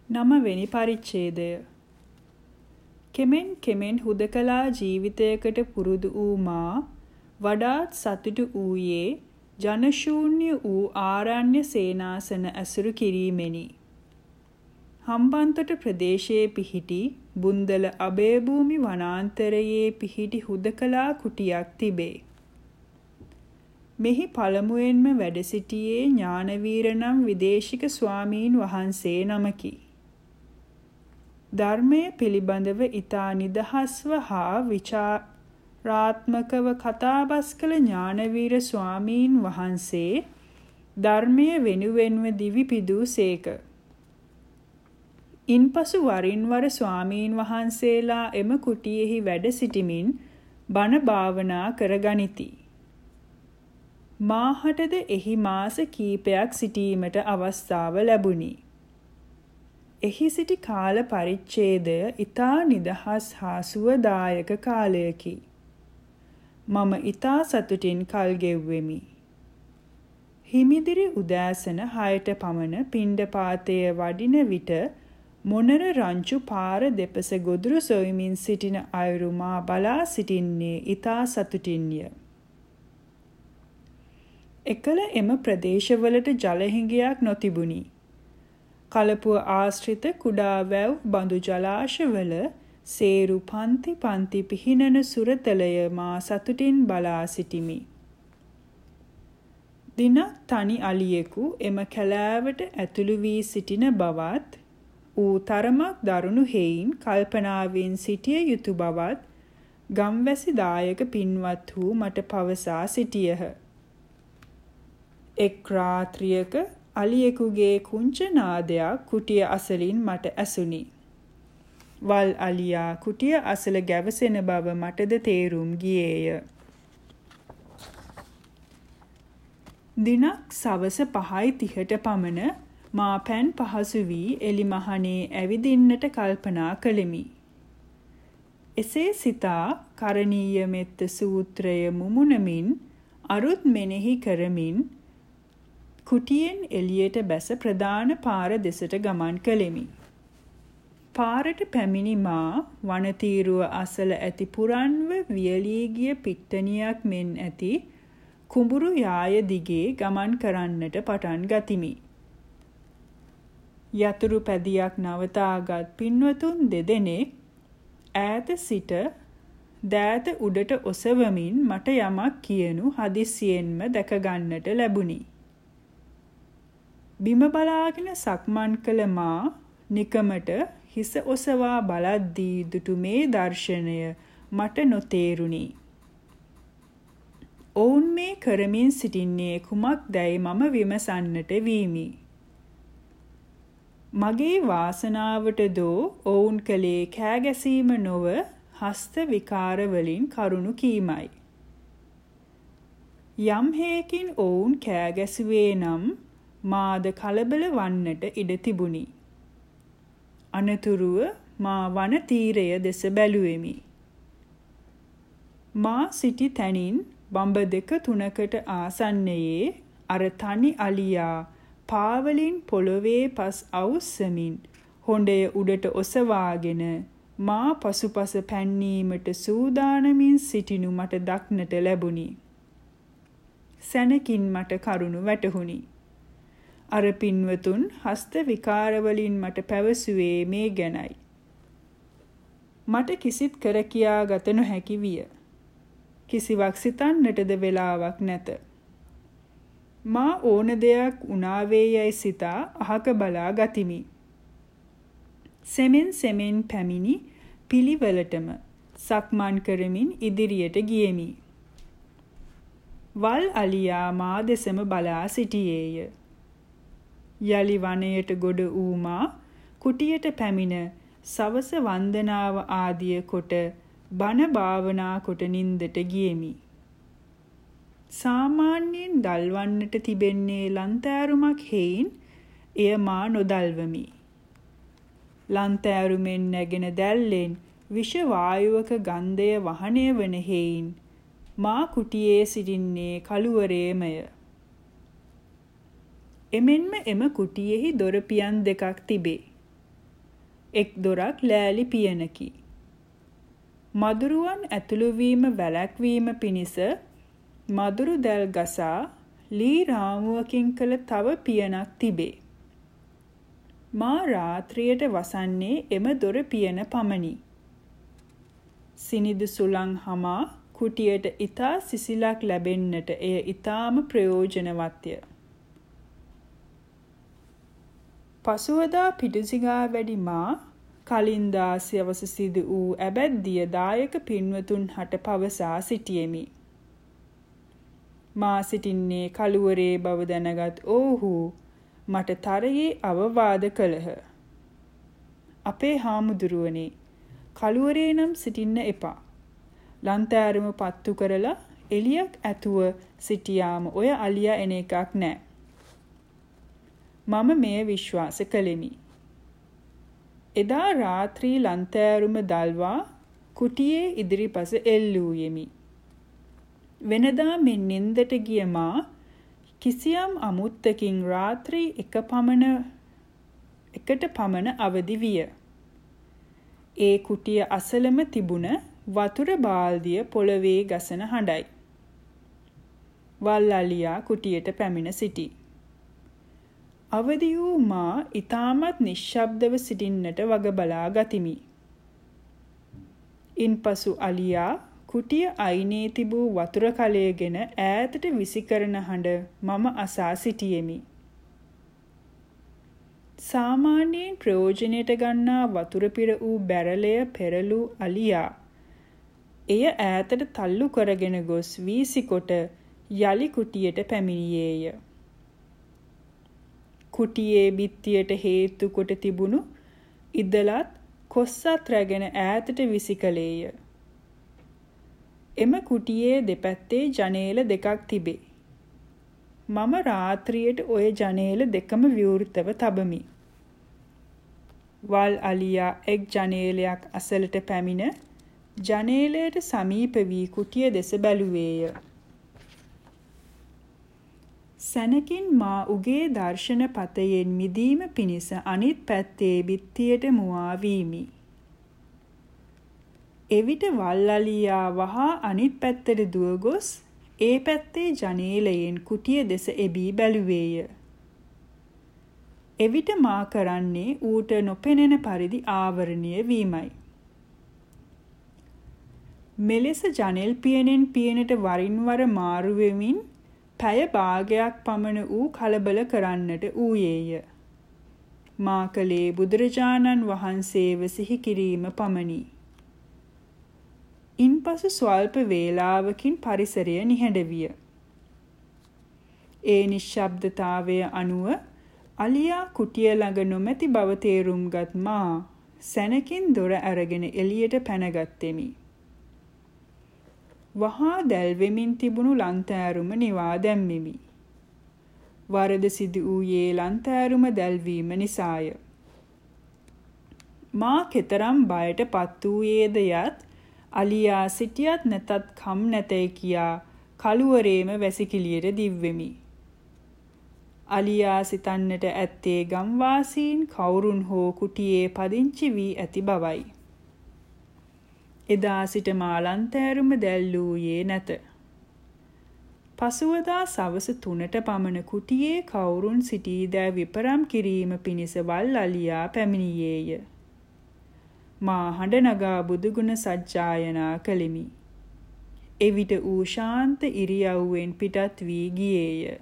9 වෙනි පරිච්ඡේදය. කෙමෙන් හුදකලා ජීවිතයකට පුරුදු වූ මා වඩාත් සතුටු වූයේ ජනශූන්‍ය වූ ආරණ්‍ය සේනාසන ඇසුරු කිරීමෙනි. හම්බන්තොට ප්‍රදේශයේ පිහිටි බුන්දල අභයභූමි වනාන්තරයේ පිහිටි හුදකලා කුටියක් තිබේ. මෙහි පළමුවෙන්ම වැඩ සිටියේ ඥානවීර නම් විදේශික ස්වාමීන් වහන්සේ නමකි. ධර්මය පිළිබඳව ඊතා නිදහස්ව හා විචාරාත්මකව කතාබස් කළ ඥානවීර ස්වාමීන් වහන්සේ ධර්මය වෙනුවෙන්ව දිවි පිදූ සේක. ඉන්පසු වරින් වර ස්වාමීන් වහන්සේලා එම කුටියෙහි වැඩ සිටිමින් බණ භාවනා කරගනිති. මාහටද එහි මාස කීපයක් සිටීමට අවස්ථාව ලැබුණි. එහි සිටි කාල පරිච්ඡේදය ඊතා නිදහස් හා සුවදායක කාලයකි. මම ඊතා සතුටින් කල් ගෙව්වෙමි. හිමිදිරි උදෑසන 6ට පමණ පිණ්ඩපාතය වඩින විට මොනර රංචු පාර දෙපස ගොදුරු සොයමින් සිටින අයුරු මා බලා සිටින්නේ ඊතා සතුටින්ය. එකල එම ප්‍රදේශවලට ජල හිඟයක් නොතිබුණි. කලපුව ආශ්‍රිත කුඩා වැව් බඳු ජලාශවල සේරු පන්ති පිහිනන සුරතලය මා සතුටින් බලා සිටිමි. දිනක් තනි අලියෙකු එම කැලෑවට ඇතුළු වී සිටින බවත් ඌ තරමක් දරුණු හේයින් කල්පනාවෙන් සිටිය යුතු බවත් ගම්වැසි දායක පින්වත් වූ මට පවසා සිටියහ. එක් රාත්‍රියක අලියෙකුගේ කුංච නාදයක් කුටිය අසලින් මට ඇසුණි. වල් අලියා කුටිය අසල ගැවසෙන බව මටද තේරුම් ගියේය. දිනක් සවස 5:30ට පමණ මා පෑන් පහසු වී එලිමහනේ ඇවිදින්නට කල්පනා කළෙමි. එසේ සිතා කරණීය මෙත්ත සූත්‍රය මුමුණමින් අරුත් මෙනෙහි කරමින් කුටියෙන් එළියට බැස ප්‍රධාන පාර දෙසට ගමන් කළෙමි. පාරට පැමිණි මා වනතීරුව අසල ඇති පුරන්ව වියලී ගිය පිට්ටනියක් මෙන් ඇති කුඹුරු යාය දිගේ ගමන් කරන්නට පටන් ගතිමි. යතුරු පැදියක් නවතාගත් පින්වතුන් දෙදෙනෙක් ඈත සිට දෑත උඩට ඔසවමින් මට යමක් කියනු හදිස්සියෙන්ම දැක ගන්නට ලැබුණි. බිම බලාගෙන සක්මන් කළ මා නිකමට හිස ඔසවා බලද්දී දුටු මේ දර්ශනය මට නොතේරුණි. ඔවුන් මේ කරමින් සිටින්නේ කුමක්දැයි මම විමසන්නට වීමි. මගේ වාසනාවට දෝ ඔවුන් කළේ කෑගැසීම නොව හස්ත විකාර වලින් කරුණු කීමයි. යම් හේකින් ඔවුන් කෑගැසුවේ නම් මාද කලබල වන්නට ඉඩ තිබුණි. අනතුරුව මා වන තීරය දෙස බැලුවෙමි. මා සිටි තැනින් බඹ 2-3කට ආසන්නයේ අර තනි අලියා පාවලින් පොළොවේ පස් අවුස්සමින් හොඬය උඩට ඔසවාගෙන මා පසුපස පැන්නීමට සූදානමින් සිටිනු මට දක්නට ලැබුණි. සැනකින් මට කරුණු වැටහුණි. අර පින්වතුන් හස්ත විකාරවලින් මට පැවසුවේ මේ ගැනයි. මට කිසිත් කර කියා ගත නොහැකි විය. කිසිවක් සිතන්නටද වෙලාවක් නැත. මා ඕන දෙයක් උනාවේ යයි සිතා අහක බලා ගතිමි. සෙමෙන් පැමිණි පිළිවෙලටම සක්මන් කරමින් ඉදිරියට ගියෙමි. වල් අලියා මා දෙසම බලා සිටියේය. යලි වනයට ගොඩ වූ මා කුටියට පැමිණ සවස වන්දනාව ආදිය කොට බණ භාවනා කොට නින්දට ගියෙමි. සාමාන්‍යයෙන් දල්වන්නට තිබෙන්නේ ලන්තෑරුමක් හේයින් එය මා නොදල්වමි. ලන්තෑරුමෙන් නැගෙන දැල්ලෙන් විෂ වායුවක ගන්ධය වහනය වන හේයින් මා කුටියේ සිටින්නේ කළුවරේමය. එමෙන්ම එම කුටියෙහි දොරපියන් දෙකක් තිබේ. එක් දොරක් ලෑලි පියනකි. මදුරුවන් ඇතුළු වීම වැළැක්වීම පිණිස මදුරු දැල් ගසා ලී රාමුවකින් කළ තව පියනක් තිබේ. මා රාත්‍රියට වසන්නේ එම දොර පියන පමණි. සිනිදු සුළං හමා කුටියට ඊතා සිසිලක් ලැබෙන්නට එය ඊටාම ප්‍රයෝජනවත්ය. පසුවදා පිටුසිඟා වැඩි මා කලින් දා සවස සිදු වූ ඇබැද්දිය දායක පින්වතුන් හට පවසා සිටියෙමි. මා සිටින්නේ කළුවරේ බව දැනගත් ඔවුහු මට තරයේ අවවාද කළහ. අපේ හාමුදුරුවනේ, කළුවරේ නම් සිටින්න එපා. ලන්තෑරුම පත්තු කරලා එලියක් ඇතුව සිටියාම ඔය අලියා එන එකක් නෑ. මම මෙය විශ්වාස කළෙමි. එදා රාත්‍රී ලන්තෑරුම දල්වා කුටියේ ඉදිරිපස එල්ලූයෙමි. වෙනදා මෙන් නින්දට ගිය මා කිසියම් අමුත්තකින් රාත්‍රී එකට පමණ අවදි විය. ඒ කුටිය අසලම තිබුණ වතුර බාල්දිය පොළවේ ගසන හඬයි. වල්ලලියා කුටියට පැමිණ සිටි. අවදි වූ මා ඊටමත් නිශ්ශබ්දව සිටින්නට වග බලා ගතිමි. ඉන්පසු අලියා කුටිය අයිනේ තිබූ වතුර කලයගෙන ඈතට විසිකරන හඬ මම අසා සිටියෙමි. සාමාන්‍යයෙන් ප්‍රයෝජනයට ගන්නා වතුර පිර වූ බැරලය පෙරළූ අලියා එය ඈතට තල්ලු කරගෙන ගොස් වීසිකොට යලි කුටියට පැමිණියේය. කුටියේ බිත්තියට හේතු කොට තිබුණු ඉදලත් කොස්සත් රැගෙන ඈතට විසිකලේය. එම කුටියේ දෙපැත්තේ ජනේල දෙකක් තිබේ. මම රාත්‍රියට ඔය ජනේල දෙකම විවෘතව තබමි. වල් අලියා එක් ජනේලයක් අසලට පැමිණ ජනේලයට සමීප වී කුටිය දෙස බැලුවේය. සැනකින් මා උගේ දර්ශන පතයෙන් මිදීම පිණිස අනිත් පැත්තේ බිත්තියට මුවා වීමි. එවිට වල්ලලියා වහා අනිත් පැත්තට දුව ගොස් ඒ පැත්තේ ජනේලයෙන් කුටිය දෙස එබී බැලුවේය. එවිට මා කරන්නේ ඌට නොපෙනෙන පරිදි ආවරණය වීමයි. මෙලෙස ජනෙල් පියනෙන් පියනට වරින් වර මාරු වෙමින් පැය භාගයක් පමණ ඌ කලබල කරන්නට ඌයේය. මා කලේ බුදුරජාණන් වහන්සේව සිහි කිරීම පමණි. ඉන්පසු ස්වල්ප වේලාවකින් පරිසරය නිහඬ විය. ඒ නිශ්ශබ්දතාවය අනුව අලියා කුටිය ළඟ නොමැති බව තේරුම්ගත් මා සැනකින් දොර අරගෙන එළියට පැනගත්තෙමි. වහා දැල්වෙමින් තිබුණු ලන්තෑරුම නිවා දැම්මෙමි. වරද සිදු වූයේ ලන්තෑරුම දැල්වීම නිසාය. මා කෙතරම් බයට පත් වූයේද යත් අලියා සිටියත් නැතත් කම් නැතේ කියා කළුවරේම වැසිකිළියට දිව්වෙමි. අලියා සිතන්නට ඇත්තේ ගම්වාසීන් කවුරුන් හෝ කුටියේ පදිංචි වී ඇති බවයි. එදා සිට මා ලන්තෑරුම දැල්ලූයේ නැත. පසුවදා සවස 3ට පමණ කුටියේ කවුරුන් සිටීදෑ විපරම් කිරීම පිණිස වල් අලියා පැමිණියේය. මා හඬ නගා බුදුගුණ සජ්ජායනා කළෙමි. එවිට ඌ ශාන්ත ඉරියව්වෙන් පිටත් වී ගියේය.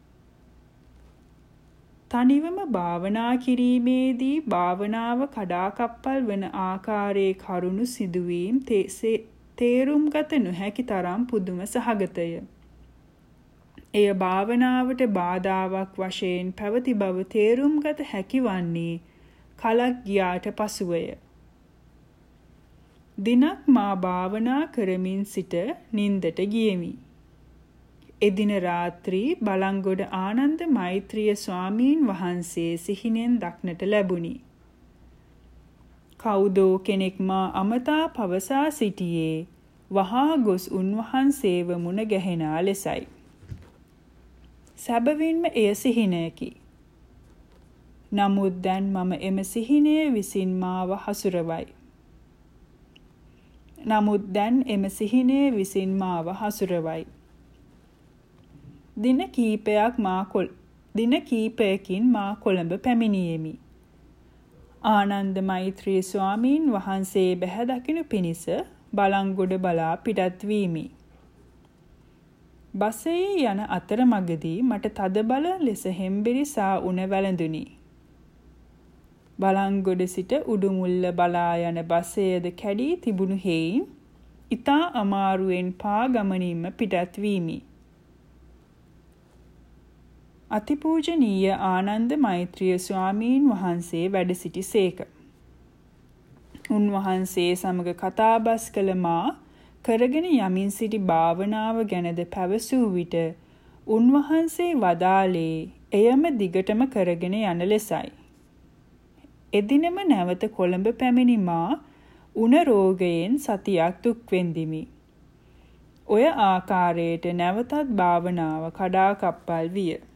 තනිවම භාවනා කිරීමේදී භාවනාව කඩාකප්පල් වන ආකාරයේ කරුණු සිදුවීම් තේරුම්ගත නොහැකි තරම් පුදුම සහගතය. එය භාවනාවට බාධාවක් වශයෙන් පැවති බව තේරුම්ගත හැකි වන්නේ කලක් ගියාට පසුවය. දිනක් මා භාවනා කරමින් සිට නින්දට ගියෙමි. එදින රාත්‍රී බලංගොඩ ආනන්ද මෛත්‍රිය ස්වාමීන් වහන්සේ සිහිනෙන් දක්නට ලැබුණි. කවුදෝ කෙනෙක් මා අමතා පවසා සිටියේ වහා ගොස් උන්වහන්සේව මුණ ගැහෙනා ලෙසයි. සැබවින්ම එය සිහිනයකි. නමුත් දැන් මම එම සිහිනය විසින් මාව හසුරවයි. දින කීපයකින් මා කොළඹ පැමිණියෙමි. ආනන්ද මෛත්‍රී ස්වාමීන් වහන්සේ බැහැ දකිනු පිණිස බලංගොඩ බලා පිටත් වීමි. බසයේ යන අතරමඟදී මට තදබල ලෙස හෙම්බිරිසා උණ වැළඳුනි. බලංගොඩ සිට උඩුමුල්ල බලා යන බසයද කැඩී තිබුණු හේයින් ඉතා අමාරුවෙන් පා ගමනින්ම පිටත් වීමි. අතිපූජනීය ආනන්ද මෛත්‍රිය ස්වාමීන් වහන්සේ වැඩ සිටිසේක. උන්වහන්සේ සමග කතාබස් කළ මා කරගෙන යමින් සිටි භාවනාව ගැනද පැවසූ විට උන්වහන්සේ වදාළේ එයම දිගටම කරගෙන යන ලෙසයි. එදිනම නැවත කොළඹ පැමිණි මා උණ රෝගයෙන් සතියක් දුක් වෙන්දිමි. ඔය ආකාරයට නැවතත් භාවනාව කඩාකප්පල් විය.